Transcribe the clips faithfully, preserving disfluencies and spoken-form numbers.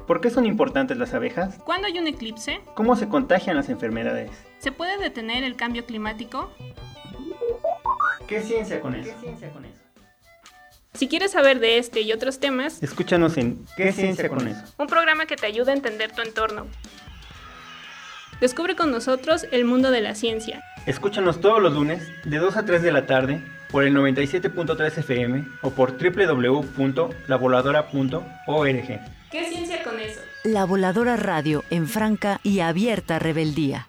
¿Por qué son importantes las abejas? ¿Cuándo hay un eclipse? ¿Cómo se contagian las enfermedades? ¿Se puede detener el cambio climático? ¿Qué ciencia con eso? ¿Qué ciencia con eso? Si quieres saber de este y otros temas, escúchanos en ¿Qué ciencia con eso? Un programa que te ayuda a entender tu entorno. Descubre con nosotros el mundo de la ciencia. Escúchanos todos los lunes de dos a tres de la tarde por el noventa y siete punto tres F M o por doble u doble u doble u punto la voladora punto org. ¿Qué ciencia con eso? La Voladora Radio en franca y abierta rebeldía.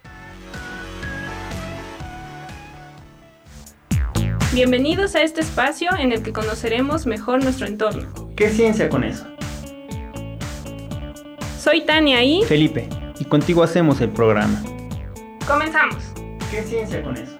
Bienvenidos a este espacio en el que conoceremos mejor nuestro entorno. ¿Qué ciencia con eso? Soy Tania y Felipe, y contigo hacemos el programa. Comenzamos. ¿Qué ciencia con eso?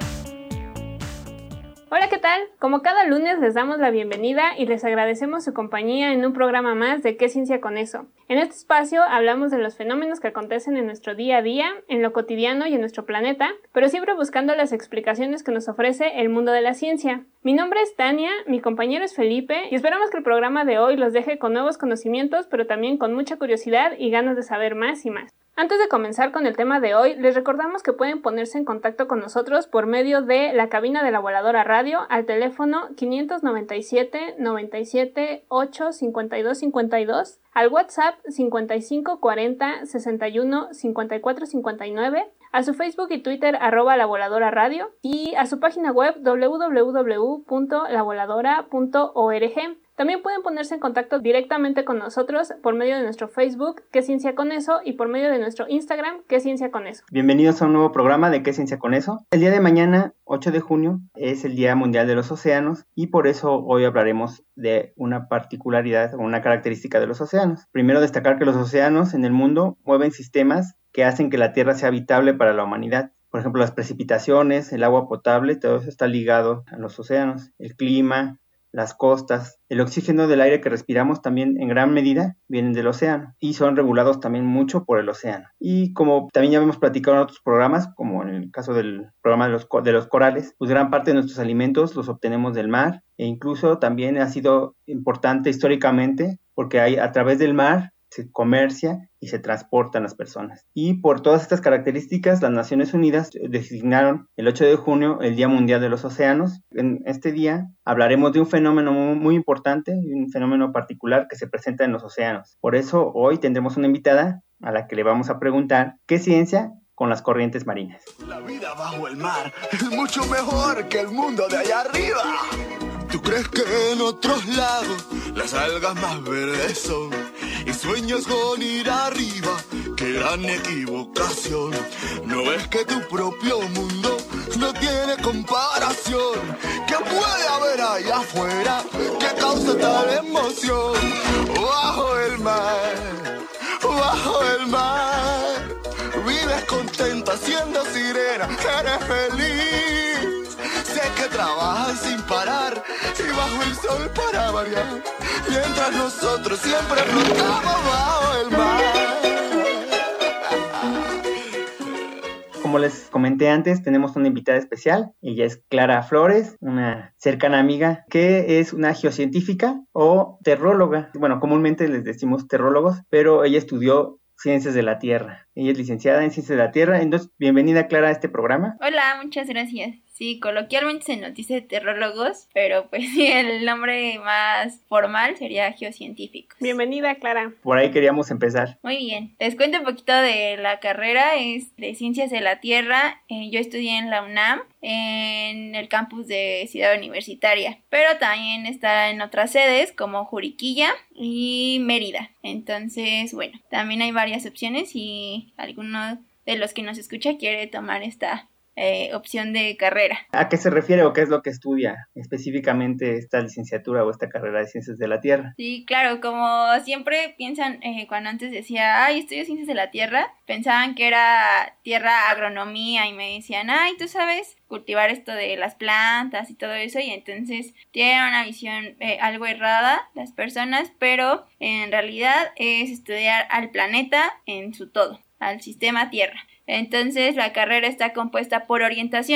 Hola, ¿qué tal? Como cada lunes les damos la bienvenida y les agradecemos su compañía en un programa más de ¿Qué ciencia con eso? En este espacio hablamos de los fenómenos que acontecen en nuestro día a día, en lo cotidiano y en nuestro planeta, pero siempre buscando las explicaciones que nos ofrece el mundo de la ciencia. Mi nombre es Tania, mi compañero es Felipe y esperamos que el programa de hoy los deje con nuevos conocimientos, pero también con mucha curiosidad y ganas de saber más y más. Antes de comenzar con el tema de hoy, les recordamos que pueden ponerse en contacto con nosotros por medio de la cabina de la Voladora Radio al teléfono quinientos noventa y siete, noventa y siete, ocho, cincuenta y dos cincuenta y dos, al WhatsApp cincuenta y cinco cuarenta, sesenta y uno, cincuenta y cuatro cincuenta y nueve, a su Facebook y Twitter arroba la voladora radio y a su página web doble u doble u doble u punto la voladora punto org. También pueden ponerse en contacto directamente con nosotros por medio de nuestro Facebook, ¿Qué ciencia con eso? Y por medio de nuestro Instagram, ¿Qué ciencia con eso? Bienvenidos a un nuevo programa de ¿Qué ciencia con eso? El día de mañana, ocho de junio, es el Día Mundial de los Océanos y por eso hoy hablaremos de una particularidad o una característica de los océanos. Primero, destacar que los océanos en el mundo mueven sistemas que hacen que la Tierra sea habitable para la humanidad. Por ejemplo, las precipitaciones, el agua potable, todo eso está ligado a los océanos, el clima, las costas, el oxígeno del aire que respiramos también en gran medida vienen del océano y son regulados también mucho por el océano. Y como también ya hemos platicado en otros programas, como en el caso del programa de los, de los corales, pues gran parte de nuestros alimentos los obtenemos del mar e incluso también ha sido importante históricamente porque hay, a través del mar se comercia y se transportan las personas. Y por todas estas características, las Naciones Unidas designaron el ocho de junio el Día Mundial de los Océanos. En este día hablaremos de un fenómeno muy, muy importante, un fenómeno particular que se presenta en los océanos. Por eso hoy tendremos una invitada a la que le vamos a preguntar ¿qué ciencia con las corrientes marinas? La vida bajo el mar es mucho mejor que el mundo de allá arriba. ¿Tú crees que en otros lados las algas más verdes son? Y sueñas con ir arriba, qué gran equivocación. ¿No ves que tu propio mundo no tiene comparación? ¿Qué puede haber allá afuera que causa tal emoción? Bajo el mar, bajo el mar, vives contenta siendo sirena, eres feliz. Sé que trabajas sin parar y bajo el sol para variar, mientras nosotros siempre flotamos bajo el mar. Como les comenté antes, tenemos una invitada especial. Ella es Clara Flores, una cercana amiga que es una geocientífica o terróloga. Bueno, comúnmente les decimos terrólogos, pero ella estudió Ciencias de la Tierra. Ella es licenciada en Ciencias de la Tierra. Entonces, bienvenida, Clara, a este programa. Hola, muchas gracias. Sí, coloquialmente se nos dice terrólogos, pero pues sí, el nombre más formal sería geocientíficos. Bienvenida, Clara. Por ahí queríamos empezar. Muy bien. Les cuento un poquito de la carrera. Es de Ciencias de la Tierra. Eh, yo estudié en la UNAM, en el campus de Ciudad Universitaria, pero también está en otras sedes como Juriquilla y Mérida. Entonces, bueno, también hay varias opciones y alguno de los que nos escucha quiere tomar esta Eh, opción de carrera. ¿A qué se refiere o qué es lo que estudia específicamente esta licenciatura o esta carrera de Ciencias de la Tierra? Sí, claro, como siempre piensan, eh, cuando antes decía, ay, estudio Ciencias de la Tierra, pensaban que era tierra agronomía y me decían, ay, tú sabes cultivar esto de las plantas y todo eso, y entonces tienen una visión eh, algo errada las personas, pero en realidad es estudiar al planeta en su todo, al sistema Tierra. Entonces la carrera está compuesta por orientaciones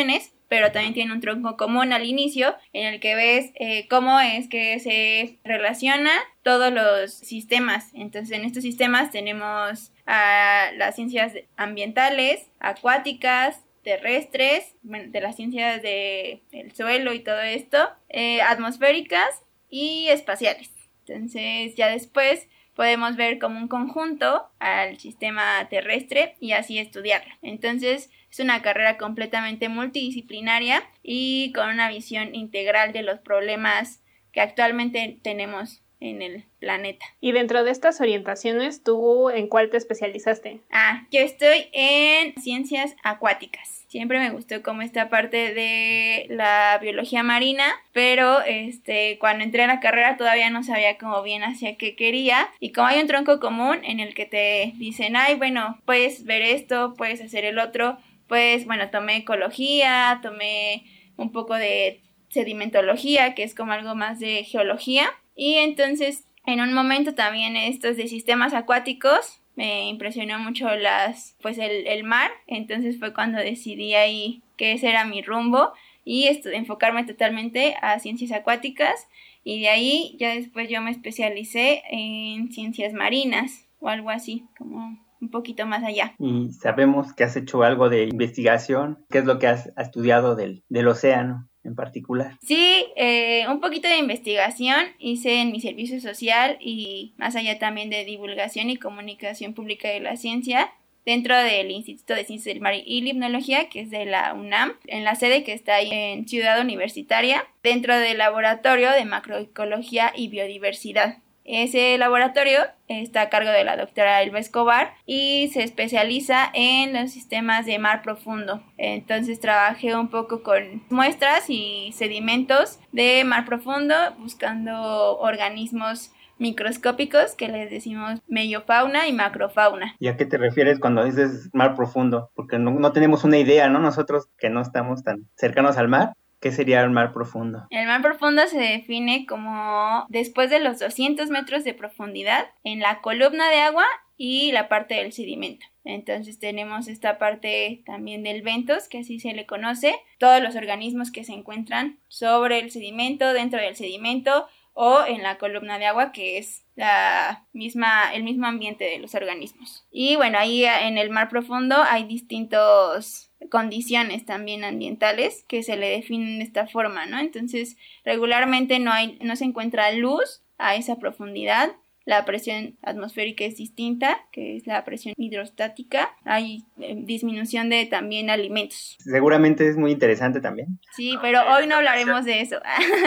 pero también tiene un tronco común al inicio en el que ves eh, cómo es que se relaciona todos los sistemas. Entonces en estos sistemas tenemos a las ciencias ambientales, acuáticas, terrestres, bueno, de las ciencias del suelo y todo esto, eh, atmosféricas y espaciales. Entonces ya después podemos ver como un conjunto al sistema terrestre y así estudiarlo. Entonces es una carrera completamente multidisciplinaria y con una visión integral de los problemas que actualmente tenemos en el planeta. Y dentro de estas orientaciones, ¿tú en cuál te especializaste? Ah, yo estoy en ciencias acuáticas. Siempre me gustó como esta parte de la biología marina, pero este cuando entré a la carrera todavía no sabía como bien hacia qué quería. Y como hay un tronco común en el que te dicen, ay, bueno, puedes ver esto, puedes hacer el otro, pues bueno, tomé ecología, tomé un poco de sedimentología, que es como algo más de geología. Y entonces en un momento también estos de sistemas acuáticos me impresionó mucho las, pues el, el mar, entonces fue cuando decidí ahí que ese era mi rumbo y esto, enfocarme totalmente a ciencias acuáticas y de ahí ya después yo me especialicé en ciencias marinas o algo así, como un poquito más allá. Y sabemos que has hecho algo de investigación. ¿Qué es lo que has estudiado del, del océano en particular? Sí, eh, un poquito de investigación hice en mi servicio social y más allá también de divulgación y comunicación pública de la ciencia dentro del Instituto de Ciencias del Mar y Limnología, que es de la UNAM, en la sede que está ahí en Ciudad Universitaria, dentro del laboratorio de macroecología y biodiversidad. Ese laboratorio está a cargo de la doctora Elba Escobar y se especializa en los sistemas de mar profundo. Entonces trabajé un poco con muestras y sedimentos de mar profundo buscando organismos microscópicos que les decimos meiofauna y macrofauna. ¿Y a qué te refieres cuando dices mar profundo? Porque no, no tenemos una idea, ¿no? Nosotros que no estamos tan cercanos al mar. ¿Qué sería el mar profundo? El mar profundo se define como después de los doscientos metros de profundidad en la columna de agua y la parte del sedimento. Entonces tenemos esta parte también del bentos, que así se le conoce, todos los organismos que se encuentran sobre el sedimento, dentro del sedimento o en la columna de agua, que es la misma, el mismo ambiente de los organismos. Y bueno, ahí en el mar profundo hay distintos condiciones también ambientales que se le definen de esta forma, ¿no? Entonces, regularmente no hay, no se encuentra luz a esa profundidad. La presión atmosférica es distinta, que es la presión hidrostática. Hay eh, disminución de también alimentos. Seguramente es muy interesante también. Sí, pero hoy no hablaremos de eso.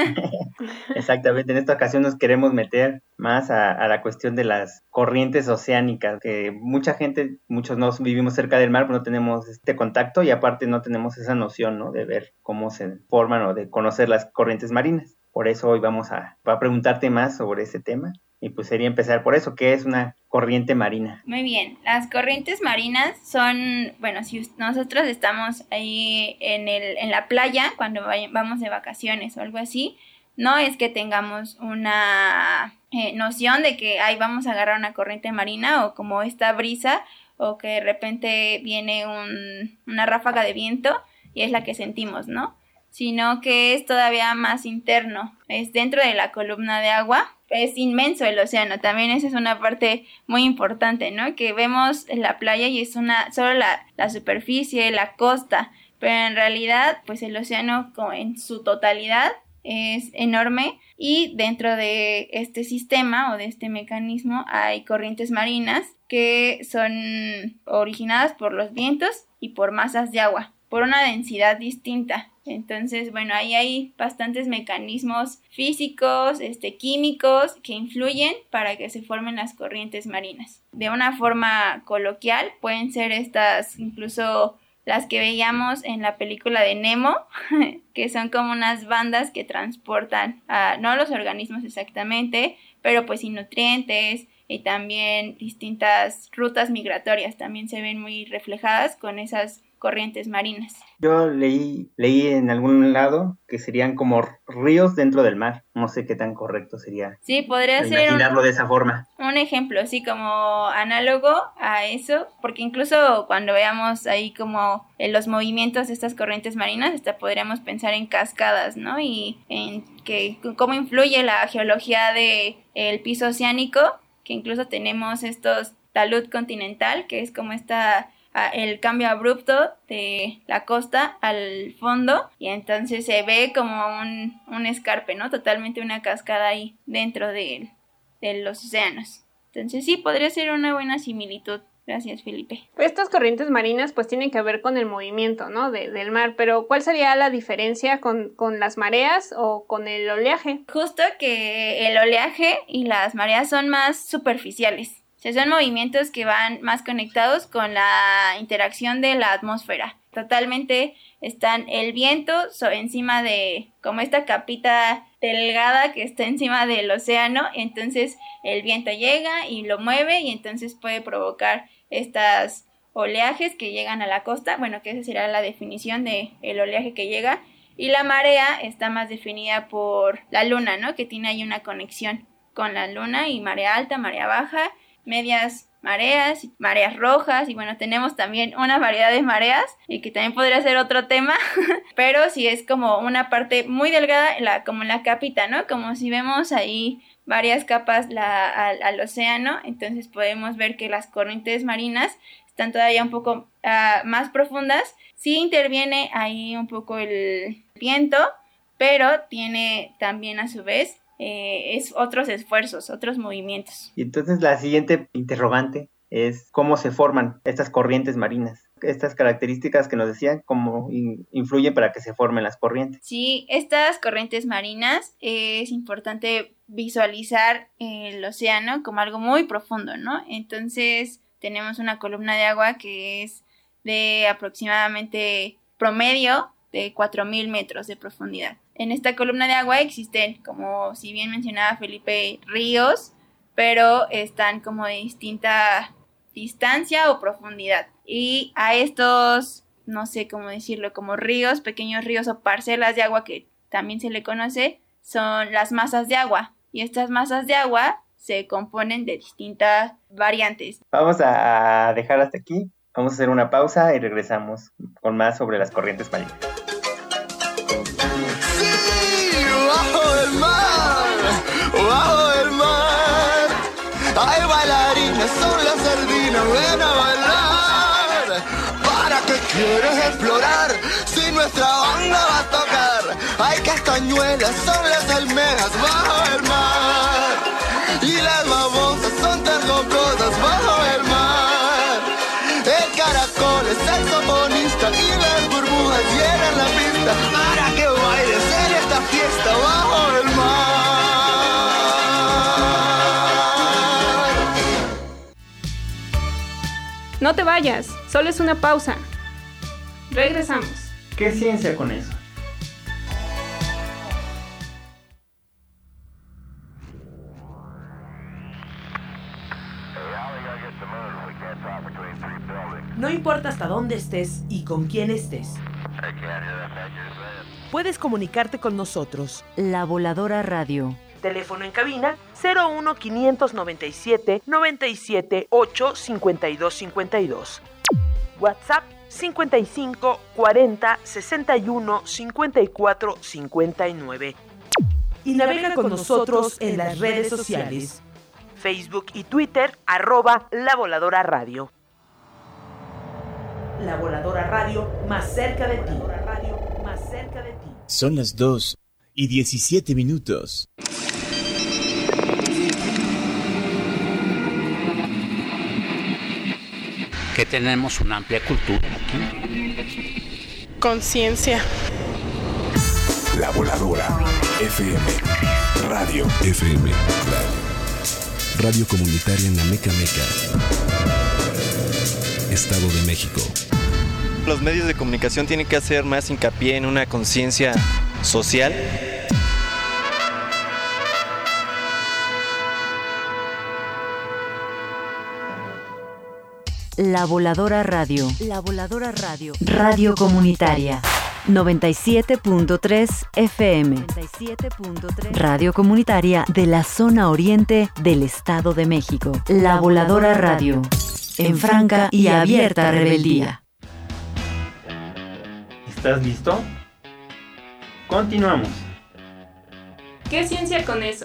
Exactamente, en esta ocasión nos queremos meter más a, a la cuestión de las corrientes oceánicas, que mucha gente, muchos no vivimos cerca del mar, pero no tenemos este contacto y aparte no tenemos esa noción, ¿no? De ver cómo se forman o de conocer las corrientes marinas. Por eso hoy vamos a, a preguntarte más sobre ese tema. Y pues sería empezar por eso, ¿qué es una corriente marina? Muy bien, las corrientes marinas son, bueno, si nosotros estamos ahí en, el, en la playa, cuando vay- vamos de vacaciones o algo así, no es que tengamos una eh, noción de que ahí vamos a agarrar una corriente marina o como esta brisa o que de repente viene un, una ráfaga de viento y es la que sentimos, ¿no? Sino que es todavía más interno, es dentro de la columna de agua. Es inmenso el océano, también esa es una parte muy importante, ¿no? Que vemos en la playa y es una solo la, la superficie, la costa, pero en realidad pues el océano en su totalidad es enorme y dentro de este sistema o de este mecanismo hay corrientes marinas que son originadas por los vientos y por masas de agua, por una densidad distinta. Entonces, bueno, ahí hay bastantes mecanismos físicos, este, químicos que influyen para que se formen las corrientes marinas. De una forma coloquial, pueden ser estas, incluso las que veíamos en la película de Nemo, que son como unas bandas que transportan, a, no los organismos exactamente, pero pues sin nutrientes y también distintas rutas migratorias también se ven muy reflejadas con esas corrientes marinas. Yo leí, leí en algún lado que serían como ríos dentro del mar. No sé qué tan correcto sería. Sí, podría ser imaginarlo un, de esa forma. Un ejemplo, así como análogo a eso, porque incluso cuando veamos ahí como en los movimientos de estas corrientes marinas, hasta podríamos pensar en cascadas, ¿no? Y en que cómo influye la geología de el piso oceánico, que incluso tenemos estos talud continental, que es como esta el cambio abrupto de la costa al fondo, y entonces se ve como un, un escarpe, ¿no? Totalmente una cascada ahí dentro de, de los océanos. Entonces sí, podría ser una buena similitud. Gracias, Felipe. Estas corrientes marinas pues tienen que ver con el movimiento, ¿no? De, del mar, pero ¿cuál sería la diferencia con, con las mareas o con el oleaje? Justo que el oleaje y las mareas son más superficiales. O sea, son movimientos que van más conectados con la interacción de la atmósfera. Totalmente están el viento so, encima de como esta capita delgada que está encima del océano. Entonces el viento llega y lo mueve y entonces puede provocar estas oleajes que llegan a la costa. Bueno, que esa será la definición de el oleaje que llega. Y la marea está más definida por la luna, ¿no? Que tiene ahí una conexión con la luna, y marea alta, marea baja, medias mareas, mareas rojas, y bueno, tenemos también una variedad de mareas, y que también podría ser otro tema, pero sí es como una parte muy delgada, la, como la capita, ¿no? Como si vemos ahí varias capas la, al, al océano, entonces podemos ver que las corrientes marinas están todavía un poco uh, más profundas. Sí interviene ahí un poco el viento, pero tiene también a su vez Eh, es otros esfuerzos, otros movimientos. Y entonces la siguiente interrogante es cómo se forman estas corrientes marinas. Estas características que nos decían, cómo in- influyen para que se formen las corrientes. Sí, estas corrientes marinas eh, es importante visualizar el océano como algo muy profundo, ¿no? Entonces tenemos una columna de agua que es de aproximadamente promedio de cuatro mil metros de profundidad. En esta columna de agua existen, como si bien mencionaba Felipe, ríos, pero están como de distinta distancia o profundidad. Y a estos, no sé cómo decirlo, como ríos, pequeños ríos o parcelas de agua, que también se le conoce, son las masas de agua. Y estas masas de agua se componen de distintas variantes. Vamos a dejar hasta aquí. Vamos a hacer una pausa y regresamos con más sobre las corrientes marinas. Bajo el mar, bajo el mar, hay bailarines, son las sardinas, ven a bailar. ¿Para qué quieres explorar si nuestra banda va a tocar? Hay castañuelas, son las almejas, bajo el mar. Y las babosas son tan jocosas, bajo el mar. El caracol es saxofonista y las burbujas llenan la pista. Para que bailes en esta fiesta bajo el mar. No te vayas, solo es una pausa. Regresamos. ¿Qué ciencia con eso? No importa hasta dónde estés y con quién estés. Puedes comunicarte con nosotros. La Voladora Radio. Teléfono en cabina cero uno quinientos noventa y siete noventa y siete ocho cincuenta y dos cincuenta y dos. WhatsApp cincuenta y cinco cuarenta sesenta y uno cincuenta y cuatro cincuenta y nueve. Y navega con nosotros en las redes sociales. Facebook y Twitter, arroba La Voladora Radio. La Voladora Radio, más cerca de ti. Más cerca de ti. Son las dos y diecisiete minutos. Que tenemos una amplia cultura aquí. Conciencia. La Voladora F M. Radio F M. Radio. Radio comunitaria en Amecameca, Estado de México. Los medios de comunicación tienen que hacer más hincapié en una conciencia social. La Voladora Radio. La Voladora Radio. Radio comunitaria. noventa y siete punto tres F M. noventa y siete punto tres. Radio comunitaria de la zona oriente del Estado de México. La Voladora Radio. En franca y abierta rebeldía. ¿Estás listo? Continuamos. ¿Qué ciencia con eso?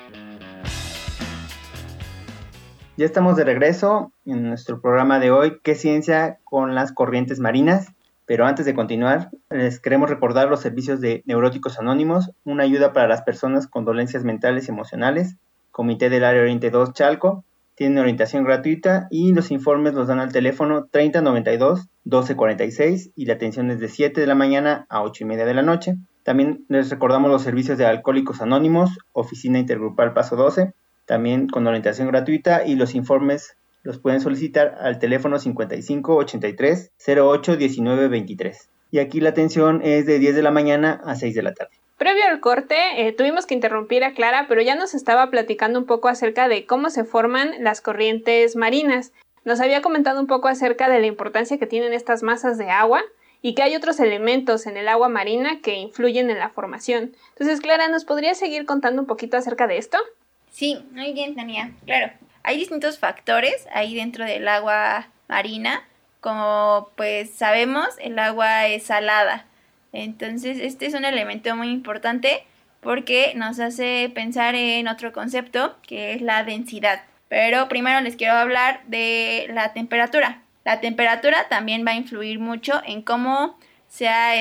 Ya estamos de regreso en nuestro programa de hoy, ¿Qué ciencia con las corrientes marinas? Pero antes de continuar, les queremos recordar los servicios de Neuróticos Anónimos, una ayuda para las personas con dolencias mentales y emocionales, Comité del Área Oriente dos Chalco, tienen orientación gratuita y los informes los dan al teléfono treinta noventa y dos doce cuarenta y seis y la atención es de siete de la mañana a ocho y media de la noche. También les recordamos los servicios de Alcohólicos Anónimos, Oficina Intergrupal Paso doce, también con orientación gratuita y los informes los pueden solicitar al teléfono cincuenta y cinco ochenta y tres cero ocho diecinueve veintitrés. Y aquí la atención es de diez de la mañana a seis de la tarde. Previo al corte, eh, tuvimos que interrumpir a Clara, pero ya nos estaba platicando un poco acerca de cómo se forman las corrientes marinas. Nos había comentado un poco acerca de la importancia que tienen estas masas de agua y que hay otros elementos en el agua marina que influyen en la formación. Entonces, Clara, ¿nos podrías seguir contando un poquito acerca de esto? Sí, muy bien, Tania. Claro, hay distintos factores ahí dentro del agua marina. Como pues sabemos, el agua es salada. Entonces, este es un elemento muy importante porque nos hace pensar en otro concepto que es la densidad. Pero primero les quiero hablar de la temperatura. La temperatura también va a influir mucho en cómo sea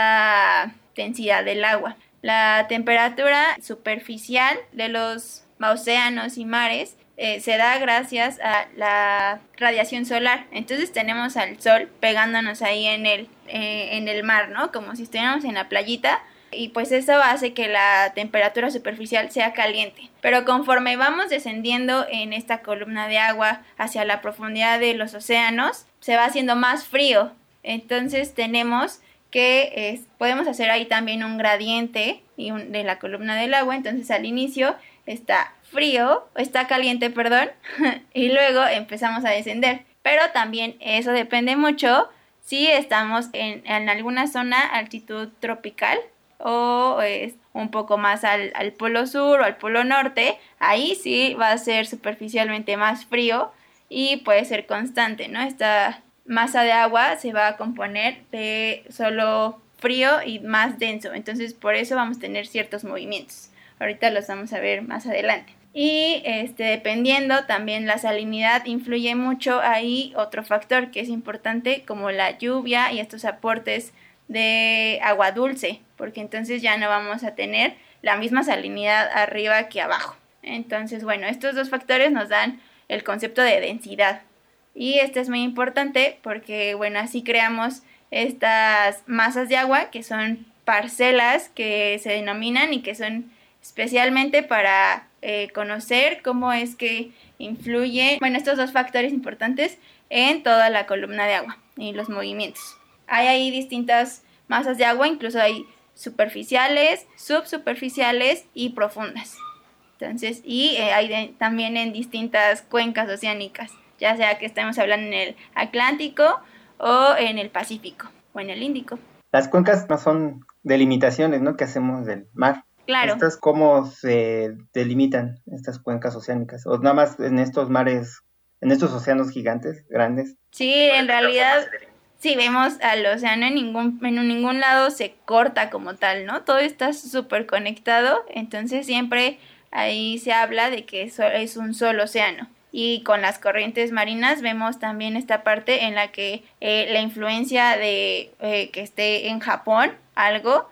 esta densidad del agua. La temperatura superficial de los océanos y mares eh, se da gracias a la radiación solar. Entonces tenemos al sol pegándonos ahí en el, eh, en el mar, ¿no? Como si estuviéramos en la playita. Y pues eso hace que la temperatura superficial sea caliente. Pero conforme vamos descendiendo en esta columna de agua hacia la profundidad de los océanos, se va haciendo más frío. Entonces tenemos que eh, podemos hacer ahí también un gradiente y un, de la columna del agua. Entonces al inicio está frío, está caliente, perdón, y luego empezamos a descender. Pero también eso depende mucho si estamos en, en alguna zona altitud tropical o es un poco más al, al polo sur o al polo norte. Ahí sí va a ser superficialmente más frío y puede ser constante, ¿no? Esta masa de agua se va a componer de solo frío y más denso, entonces por eso vamos a tener ciertos movimientos. Ahorita los vamos a ver más adelante. Y este, dependiendo también la salinidad influye mucho ahí otro factor que es importante como la lluvia y estos aportes de agua dulce, porque entonces ya no vamos a tener la misma salinidad arriba que abajo. Entonces, bueno, estos dos factores nos dan el concepto de densidad. Y este es muy importante porque, bueno, así creamos estas masas de agua que son parcelas que se denominan y que son especialmente para eh, conocer cómo es que influye, bueno, estos dos factores importantes en toda la columna de agua y los movimientos. Hay ahí distintas masas de agua, incluso hay superficiales, subsuperficiales y profundas. Entonces, y eh, hay de, también en distintas cuencas oceánicas, ya sea que estemos hablando en el Atlántico o en el Pacífico o en el Índico. Las cuencas no son delimitaciones, ¿no?, que hacemos del mar. Claro. ¿Estas cómo se delimitan, estas cuencas oceánicas? ¿O nada más en estos mares, en estos océanos gigantes, grandes? Sí, en realidad, si vemos al océano, en ningún, en ningún lado se corta como tal, ¿no? Todo está súper conectado, entonces siempre ahí se habla de que es un solo océano. Y con las corrientes marinas vemos también esta parte en la que eh, la influencia de eh, que esté en Japón, algo,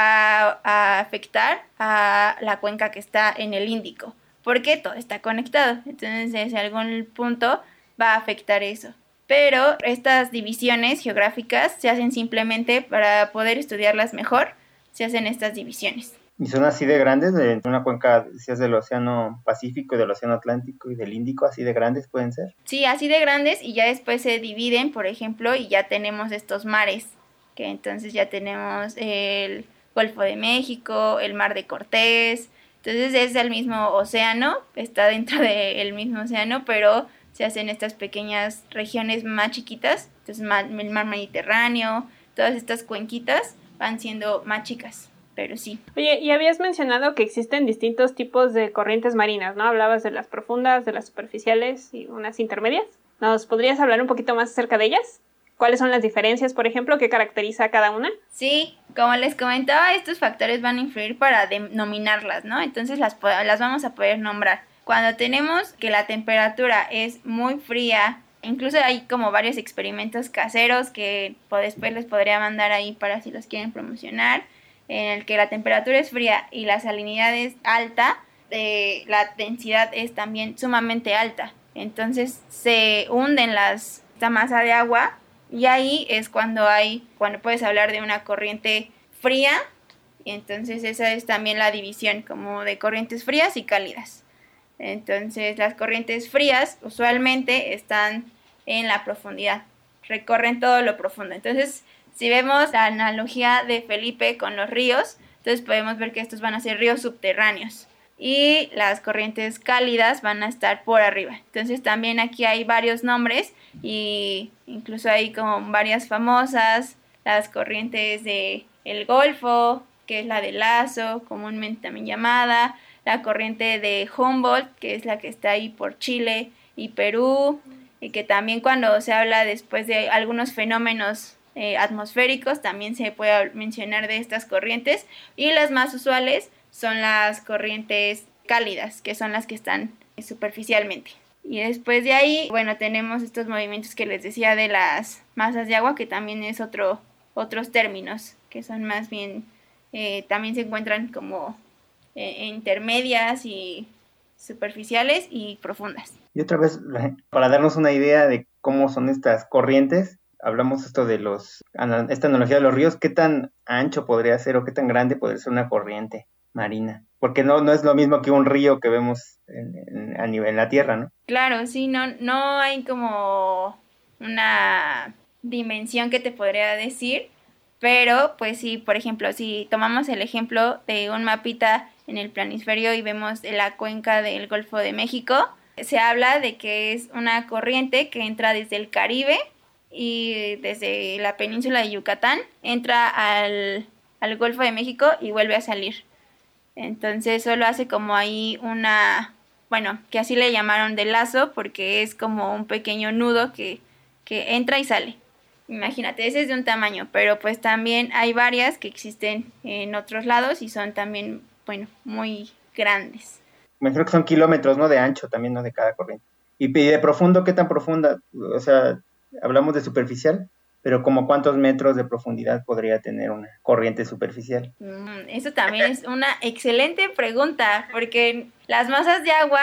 va a afectar a la cuenca que está en el Índico, porque todo está conectado, entonces en algún punto va a afectar eso. Pero estas divisiones geográficas se hacen simplemente para poder estudiarlas mejor, se hacen estas divisiones. ¿Y son así de grandes? De una cuenca, decías, del Océano Pacífico, del Océano Atlántico y del Índico, ¿así de grandes pueden ser? Sí, así de grandes, y ya después se dividen, por ejemplo, y ya tenemos estos mares, que entonces ya tenemos el Golfo de México, el Mar de Cortés. Entonces es el mismo océano, está dentro del mismo océano, pero se hacen estas pequeñas regiones más chiquitas, entonces el mar Mediterráneo, todas estas cuenquitas van siendo más chicas. Pero sí. Oye, y habías mencionado que existen distintos tipos de corrientes marinas, ¿no? Hablabas de las profundas, de las superficiales y unas intermedias. ¿Nos podrías hablar un poquito más acerca de ellas? ¿Cuáles son las diferencias, por ejemplo, qué caracteriza a cada una? Sí, como les comentaba, estos factores van a influir para denominarlas, ¿no? Entonces las, las vamos a poder nombrar. Cuando tenemos que la temperatura es muy fría, incluso hay como varios experimentos caseros que después les podría mandar ahí para si los quieren promocionar, en el que la temperatura es fría y la salinidad es alta, eh, la densidad es también sumamente alta. Entonces se hunden las, esta masa de agua y ahí es cuando hay, cuando puedes hablar de una corriente fría, y entonces esa es también la división como de corrientes frías y cálidas. Entonces las corrientes frías usualmente están en la profundidad, recorren todo lo profundo. Entonces si vemos la analogía de Felipe con los ríos, entonces podemos ver que estos van a ser ríos subterráneos y las corrientes cálidas van a estar por arriba. Entonces también aquí hay varios nombres y incluso hay como varias famosas, las corrientes de el Golfo, que es la de Lazo, comúnmente también llamada, la corriente de Humboldt, que es la que está ahí por Chile y Perú, y que también cuando se habla después de algunos fenómenos Eh, atmosféricos también se puede mencionar de estas corrientes, y las más usuales son las corrientes cálidas, que son las que están superficialmente. Y después de ahí, bueno, tenemos estos movimientos que les decía de las masas de agua, que también es otro otros términos, que son más bien, eh, también se encuentran como eh, intermedias y superficiales y profundas. Y otra vez, para darnos una idea de cómo son estas corrientes, hablamos esto de los, esta analogía de los ríos, ¿qué tan ancho podría ser o qué tan grande podría ser una corriente marina? Porque no, no es lo mismo que un río que vemos en, en, a nivel en la tierra, ¿no? Claro, sí, no, no hay como una dimensión que te podría decir, pero pues sí, por ejemplo, si tomamos el ejemplo de un mapita en el planisferio y vemos la cuenca del Golfo de México, se habla de que es una corriente que entra desde el Caribe y desde la península de Yucatán, entra al, al Golfo de México y vuelve a salir. Entonces solo hace como ahí una, bueno, que así le llamaron de lazo, porque es como un pequeño nudo que, que entra y sale. Imagínate, ese es de un tamaño, pero pues también hay varias que existen en otros lados y son también, bueno, muy grandes. Me imagino que son kilómetros, ¿no? De ancho también, ¿no? De cada corriente. Y de profundo, ¿qué tan profunda? O sea, hablamos de superficial, pero ¿como cuántos metros de profundidad podría tener una corriente superficial? Mm, eso también es una excelente pregunta, porque las masas de agua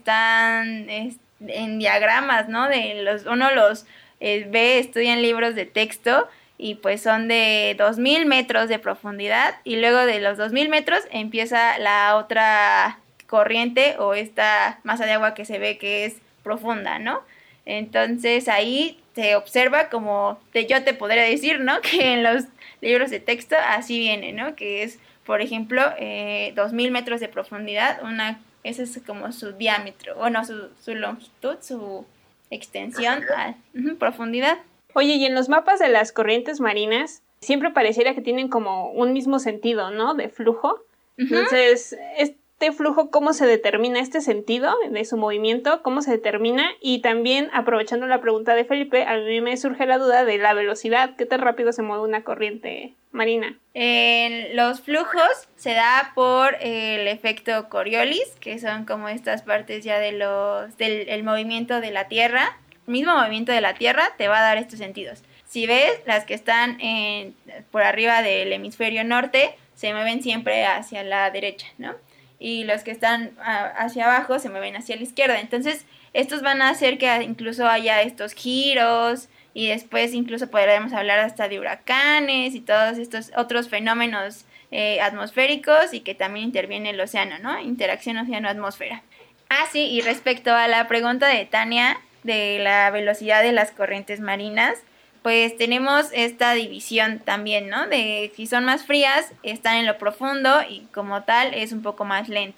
están es, en diagramas, ¿no? De los, uno los eh, ve, estudia en libros de texto y pues son de dos mil metros de profundidad, y luego de los dos mil metros empieza la otra corriente o esta masa de agua que se ve que es profunda, ¿no? Entonces ahí se observa como te, yo te podría decir, ¿no? Que en los libros de texto así viene, ¿no? Que es, por ejemplo, eh, dos mil metros de profundidad, una, ese es como su diámetro, o no, su, su longitud, su extensión, a, uh, profundidad. Oye, y en los mapas de las corrientes marinas siempre pareciera que tienen como un mismo sentido, ¿no? De flujo. Uh-huh. Entonces, este flujo, ¿cómo se determina este sentido de su movimiento? ¿Cómo se determina? Y también, aprovechando la pregunta de Felipe, a mí me surge la duda de la velocidad. ¿Qué tan rápido se mueve una corriente marina? Eh, los flujos se da por el efecto Coriolis, que son como estas partes ya de los del el movimiento de la Tierra. El mismo movimiento de la Tierra te va a dar estos sentidos. Si ves, las que están en, por arriba del hemisferio norte se mueven siempre hacia la derecha, ¿no? Y los que están hacia abajo se mueven hacia la izquierda. Entonces, estos van a hacer que incluso haya estos giros, y después incluso podremos hablar hasta de huracanes y todos estos otros fenómenos eh, atmosféricos, y que también interviene el océano, ¿no? Interacción océano-atmósfera. Ah, sí, y respecto a la pregunta de Tania de la velocidad de las corrientes marinas, pues tenemos esta división también, ¿no? De si son más frías, están en lo profundo y como tal es un poco más lento.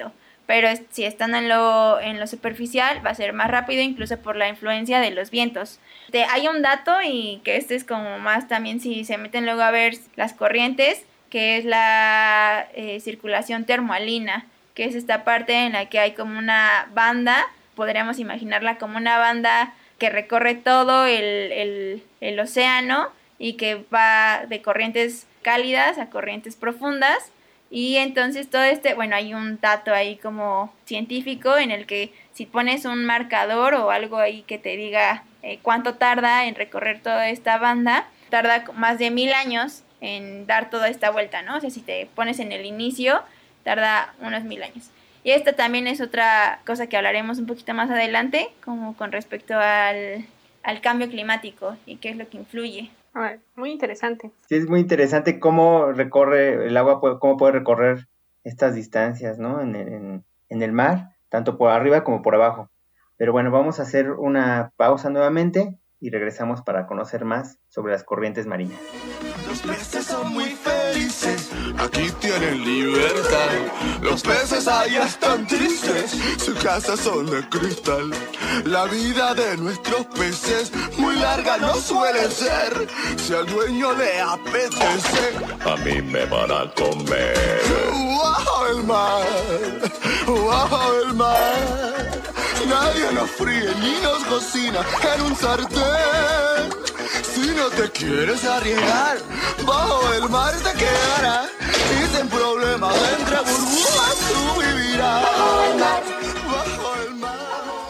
pero si están en lo, en lo superficial va a ser más rápido, incluso por la influencia de los vientos. Te, hay un dato, y que este es como más también si se meten luego a ver las corrientes, que es la eh, circulación termoalina, que es esta parte en la que hay como una banda, podríamos imaginarla como una banda que recorre todo el, el, el océano y que va de corrientes cálidas a corrientes profundas. Y entonces todo este, bueno, hay un dato ahí como científico en el que si pones un marcador o algo ahí que te diga eh, cuánto tarda en recorrer toda esta banda, tarda más de mil años en dar toda esta vuelta, ¿no? O sea, si te pones en el inicio, tarda unos mil años. Y esta también es otra cosa que hablaremos un poquito más adelante, como con respecto al, al cambio climático y qué es lo que influye. Muy interesante. Sí, es muy interesante cómo recorre el agua, cómo puede recorrer estas distancias, ¿no? En el, en, en el mar, tanto por arriba como por abajo. Pero bueno, vamos a hacer una pausa nuevamente y regresamos para conocer más sobre las corrientes marinas. Los peces son muy felices, aquí tienen libertad. Los peces allá están tristes, sus casas son de cristal. La vida de nuestros peces muy larga no suele ser. Si al dueño le apetece, a mí me van a comer. ¡Wow, el mar! ¡Wow, el mar! Nadie nos fríe ni nos cocina en un sartén. Si no te quieres arriesgar, bajo el mar te quedarás y sin problemas entre burbujas tú vivirás. Bajo el mar, bajo el mar.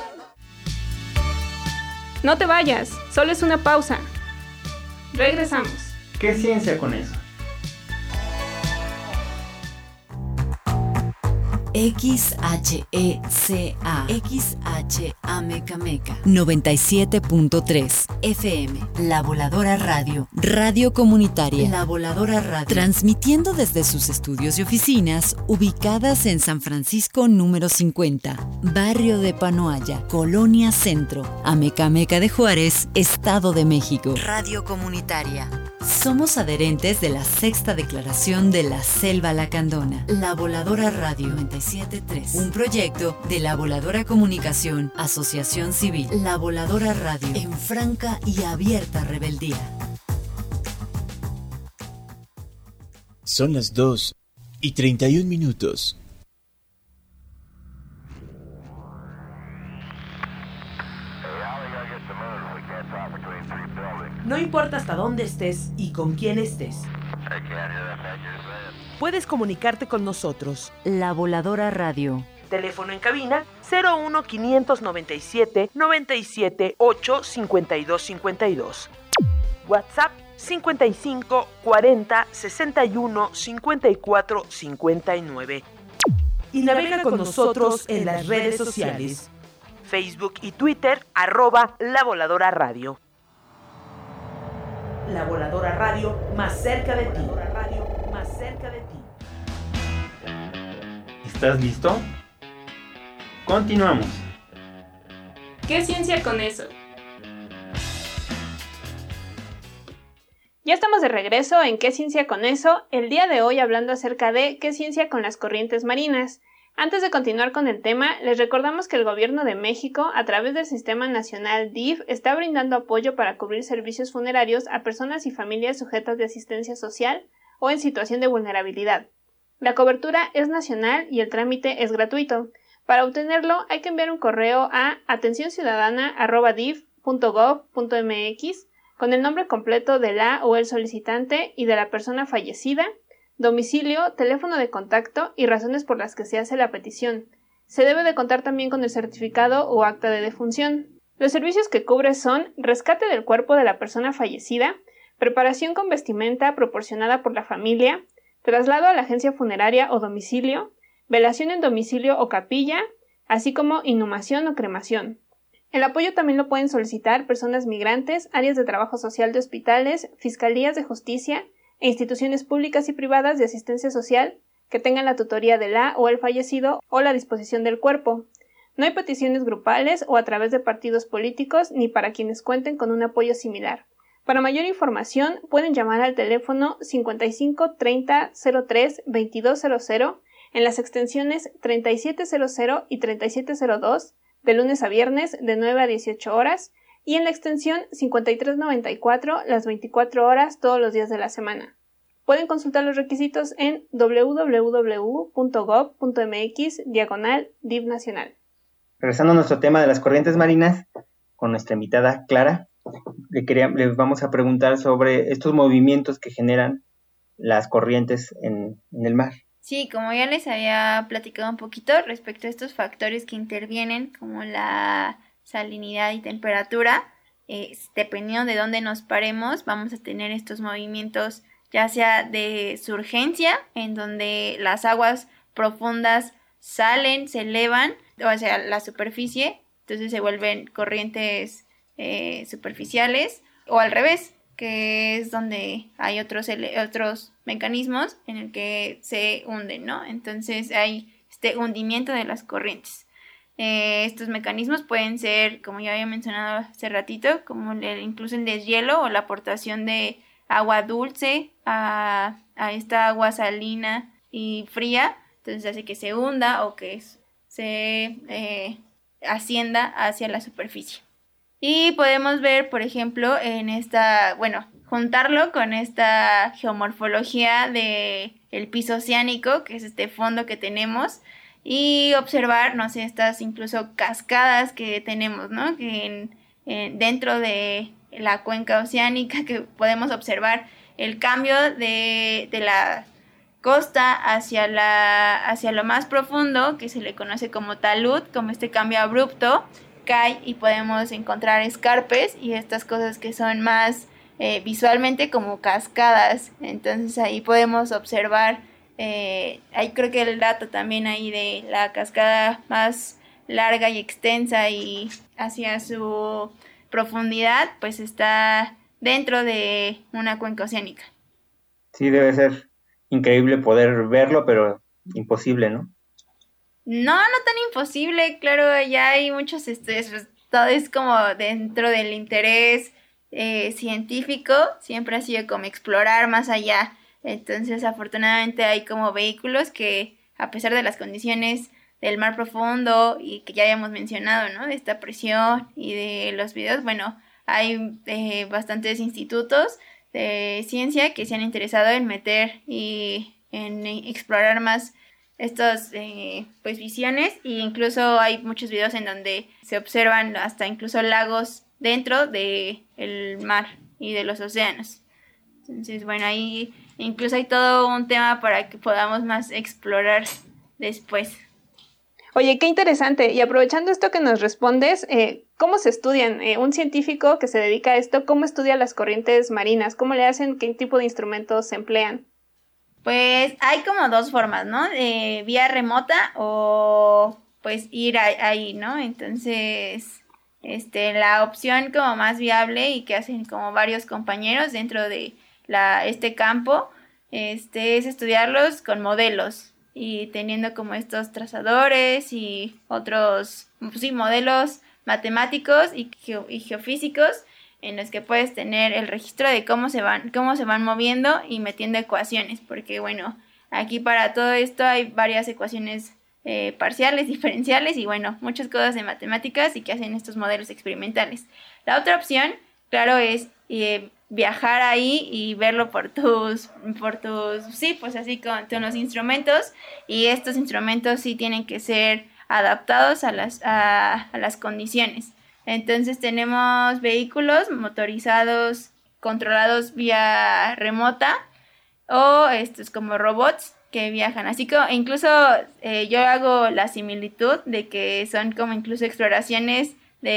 No te vayas, solo es una pausa. Regresamos. ¿Qué ciencia con eso? X H E C A X H A Meca Meca noventa y siete punto tres F M La Voladora Radio, radio comunitaria. La Voladora Radio, transmitiendo desde sus estudios y oficinas ubicadas en San Francisco número cincuenta, barrio de Panoaya, Colonia Centro, Amecameca de Juárez, Estado de México. Radio comunitaria. Somos adherentes de la sexta declaración de la Selva Lacandona. La Voladora Radio noventa y siete punto tres, un proyecto de La Voladora Comunicación, Asociación Civil. La Voladora Radio, en franca y abierta rebeldía. Son las dos y treinta y un minutos. No importa hasta dónde estés y con quién estés. Puedes comunicarte con nosotros. La Voladora Radio. Teléfono en cabina cero uno quinientos noventa y siete noventa y siete ocho cincuenta y dos cincuenta y dos. WhatsApp cincuenta y cinco cuarenta sesenta y uno cincuenta y cuatro cincuenta y nueve. Y navega con nosotros en las redes sociales. Facebook y Twitter, arroba La Voladora Radio. La Voladora Radio, más cerca de ti. Radio, más cerca de ti. ¿Estás listo? Continuamos. ¿Qué ciencia con eso? Ya estamos de regreso en ¿Qué ciencia con eso? El día de hoy hablando acerca de ¿qué ciencia con las corrientes marinas? Antes de continuar con el tema, les recordamos que el Gobierno de México, a través del Sistema Nacional D I F, está brindando apoyo para cubrir servicios funerarios a personas y familias sujetas de asistencia social o en situación de vulnerabilidad. La cobertura es nacional y el trámite es gratuito. Para obtenerlo hay que enviar un correo a atención ciudadana arroba dif punto gov punto mx con el nombre completo de la o el solicitante y de la persona fallecida, domicilio, teléfono de contacto y razones por las que se hace la petición. Se debe de contar también con el certificado o acta de defunción. Los servicios que cubre son rescate del cuerpo de la persona fallecida, preparación con vestimenta proporcionada por la familia, traslado a la agencia funeraria o domicilio, velación en domicilio o capilla, así como inhumación o cremación. El apoyo también lo pueden solicitar personas migrantes, áreas de trabajo social de hospitales, fiscalías de justicia e instituciones públicas y privadas de asistencia social que tengan la tutoría de la o el fallecido o la disposición del cuerpo. No hay peticiones grupales o a través de partidos políticos ni para quienes cuenten con un apoyo similar. Para mayor información pueden llamar al teléfono cincuenta y cinco treinta cero tres veintidós cero cero en las extensiones treinta y siete cero cero y treinta y siete cero dos, de lunes a viernes de nueve a dieciocho horas, y en la extensión cincuenta y tres noventa y cuatro las veinticuatro horas todos los días de la semana. Pueden consultar los requisitos en doble u doble u doble u punto gob punto eme equis diagonal D I V nacional. Regresando a nuestro tema de las corrientes marinas, con nuestra invitada Clara, le, quería, le vamos a preguntar sobre estos movimientos que generan las corrientes en, en el mar. Sí, como ya les había platicado un poquito respecto a estos factores que intervienen, como la salinidad y temperatura, eh, dependiendo de dónde nos paremos, vamos a tener estos movimientos ya sea de surgencia, en donde las aguas profundas salen, se elevan, o sea, la superficie, entonces se vuelven corrientes eh, superficiales, o al revés, que es donde hay otros, ele- otros mecanismos en el que se hunden, ¿no? Entonces hay este hundimiento de las corrientes. Eh, estos mecanismos pueden ser, como ya había mencionado hace ratito, como el, incluso el deshielo o la aportación de agua dulce a, a esta agua salina y fría, entonces hace que se hunda o que se eh, ascienda hacia la superficie. Y podemos ver, por ejemplo, en esta, bueno, juntarlo con esta geomorfología de el piso oceánico, que es este fondo que tenemos, y observar, no sé, estas incluso cascadas que tenemos, ¿no? Que en, en, dentro de la cuenca oceánica, que podemos observar el cambio de, de la costa hacia, la, hacia lo más profundo, que se le conoce como talud, como este cambio abrupto, cae y podemos encontrar escarpes y estas cosas que son más eh, visualmente como cascadas. Entonces ahí podemos observar, eh, ahí creo que el dato también ahí de la cascada más larga y extensa y hacia su profundidad, pues está dentro de una cuenca oceánica. Sí, debe ser increíble poder verlo, pero imposible, ¿no? No, no tan imposible, claro, ya hay muchos estudios, todo es como dentro del interés eh, científico, siempre ha sido como explorar más allá, entonces afortunadamente hay como vehículos que a pesar de las condiciones del mar profundo y que ya habíamos mencionado, ¿no? De esta presión y de los videos, bueno, hay eh, bastantes institutos de ciencia que se han interesado en meter y en explorar más estas eh, pues visiones, e incluso hay muchos videos en donde se observan hasta incluso lagos dentro del mar y de los océanos. Entonces, bueno, ahí incluso hay todo un tema para que podamos más explorar después. Oye, qué interesante. Y aprovechando esto que nos respondes, eh, ¿cómo se estudian? Eh, un científico que se dedica a esto, ¿cómo estudia las corrientes marinas? ¿Cómo le hacen? ¿Qué tipo de instrumentos se emplean? Pues hay como dos formas, ¿no? Eh, vía remota o pues ir ahí, ¿no? Entonces, este, la opción como más viable y que hacen como varios compañeros dentro de la, este campo, este, es estudiarlos con modelos y teniendo como estos trazadores y otros, pues sí, modelos matemáticos y, geo, y geofísicos en los que puedes tener el registro de cómo se van, cómo se van moviendo y metiendo ecuaciones, porque bueno, aquí para todo esto hay varias ecuaciones eh, parciales, diferenciales y bueno, muchas cosas de matemáticas y que hacen estos modelos experimentales. La otra opción, claro, es eh, viajar ahí y verlo por tus, por tus, sí, pues así con, con los instrumentos, y estos instrumentos sí tienen que ser adaptados a las, a, a las condiciones. Entonces tenemos vehículos motorizados, controlados vía remota o estos como robots que viajan. Así que incluso eh, yo hago la similitud de que son como incluso exploraciones